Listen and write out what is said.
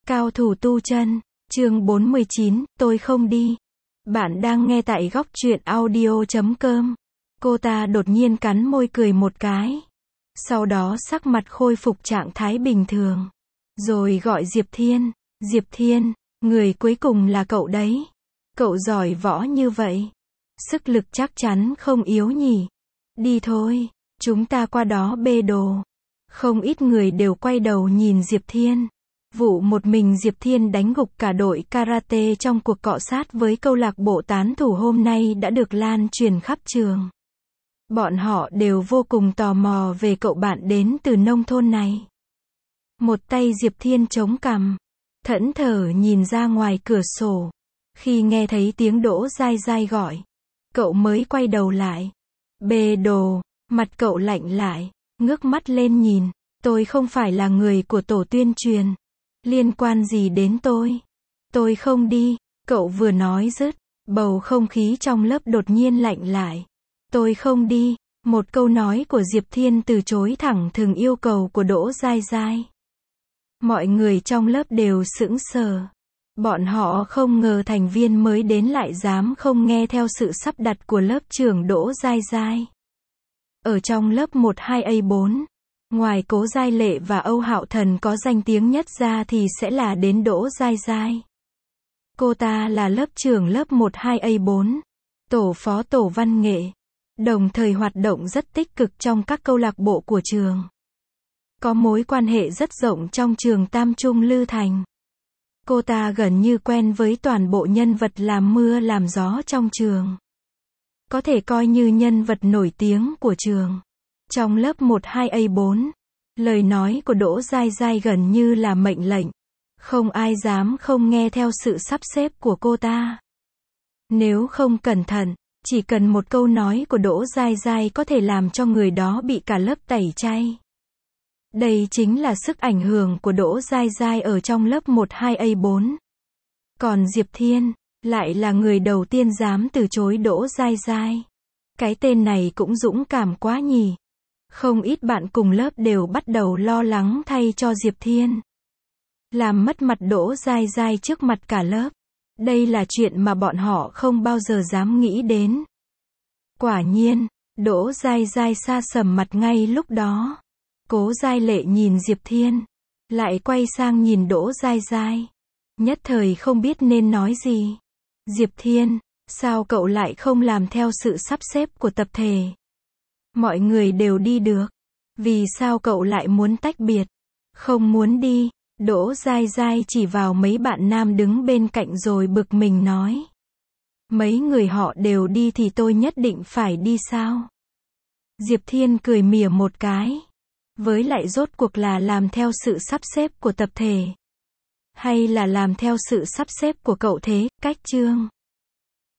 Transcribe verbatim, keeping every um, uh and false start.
Cao thủ tu chân, chương bốn mươi chín, tôi không đi. Bạn đang nghe tại góc truyện audio chấm com. Cô ta đột nhiên cắn môi cười một cái. Sau đó sắc mặt khôi phục trạng thái bình thường. Rồi gọi Diệp Thiên. Diệp Thiên, người cuối cùng là cậu đấy. Cậu giỏi võ như vậy. Sức lực chắc chắn không yếu nhỉ. Đi thôi, chúng ta qua đó bê đồ. Không ít người đều quay đầu nhìn Diệp Thiên. Vụ một mình Diệp Thiên đánh gục cả đội karate trong cuộc cọ sát với câu lạc bộ tán thủ hôm nay đã được lan truyền khắp trường. Bọn họ đều vô cùng tò mò về cậu bạn đến từ nông thôn này. Một tay Diệp Thiên chống cằm, thẫn thờ nhìn ra ngoài cửa sổ. Khi nghe thấy tiếng Đỗ Giai Giai gọi, cậu mới quay đầu lại. Bê đồ, mặt cậu lạnh lại, ngước mắt lên nhìn. Tôi không phải là người của tổ tuyên truyền. Liên quan gì đến tôi? Tôi không đi. Cậu vừa nói dứt, bầu không khí trong lớp đột nhiên lạnh lại. Tôi không đi. Một câu nói của Diệp Thiên từ chối thẳng thừng yêu cầu của Đỗ Giai Giai. Mọi người trong lớp đều sững sờ. Bọn họ không ngờ thành viên mới đến lại dám không nghe theo sự sắp đặt của lớp trưởng Đỗ Giai Giai. Ở trong lớp một hai A bốn, ngoài Cố Giai Lệ và Âu Hạo Thần có danh tiếng nhất ra thì sẽ là đến Đỗ Giai Giai. Cô ta là lớp trưởng lớp một hai A bốn, tổ phó tổ văn nghệ, đồng thời hoạt động rất tích cực trong các câu lạc bộ của trường. Có mối quan hệ rất rộng trong trường Tam Trung Lư Thành. Cô ta gần như quen với toàn bộ nhân vật làm mưa làm gió trong trường. Có thể coi như nhân vật nổi tiếng của trường. Trong lớp một hai A bốn, lời nói của Đỗ Giai Giai gần như là mệnh lệnh. Không ai dám không nghe theo sự sắp xếp của cô ta. Nếu không cẩn thận, chỉ cần một câu nói của Đỗ Giai Giai có thể làm cho người đó bị cả lớp tẩy chay. Đây chính là sức ảnh hưởng của Đỗ Giai Giai ở trong lớp một hai A bốn. Còn Diệp Thiên, lại là người đầu tiên dám từ chối Đỗ Giai Giai. Cái tên này cũng dũng cảm quá nhỉ. Không ít bạn cùng lớp đều bắt đầu lo lắng thay cho Diệp Thiên. Làm mất mặt Đỗ Giai Giai trước mặt cả lớp. Đây là chuyện mà bọn họ không bao giờ dám nghĩ đến. Quả nhiên, Đỗ Giai Giai sa sầm mặt ngay lúc đó. Cố Giai Lệ nhìn Diệp Thiên, lại quay sang nhìn Đỗ Giai Giai. Nhất thời không biết nên nói gì. Diệp Thiên, sao cậu lại không làm theo sự sắp xếp của tập thể? Mọi người đều đi được. Vì sao cậu lại muốn tách biệt? Không muốn đi. Đỗ Giai Giai chỉ vào mấy bạn nam đứng bên cạnh rồi bực mình nói. Mấy người họ đều đi thì tôi nhất định phải đi sao? Diệp Thiên cười mỉa một cái. Với lại rốt cuộc là làm theo sự sắp xếp của tập thể, hay là làm theo sự sắp xếp của cậu thế, Cách Trương?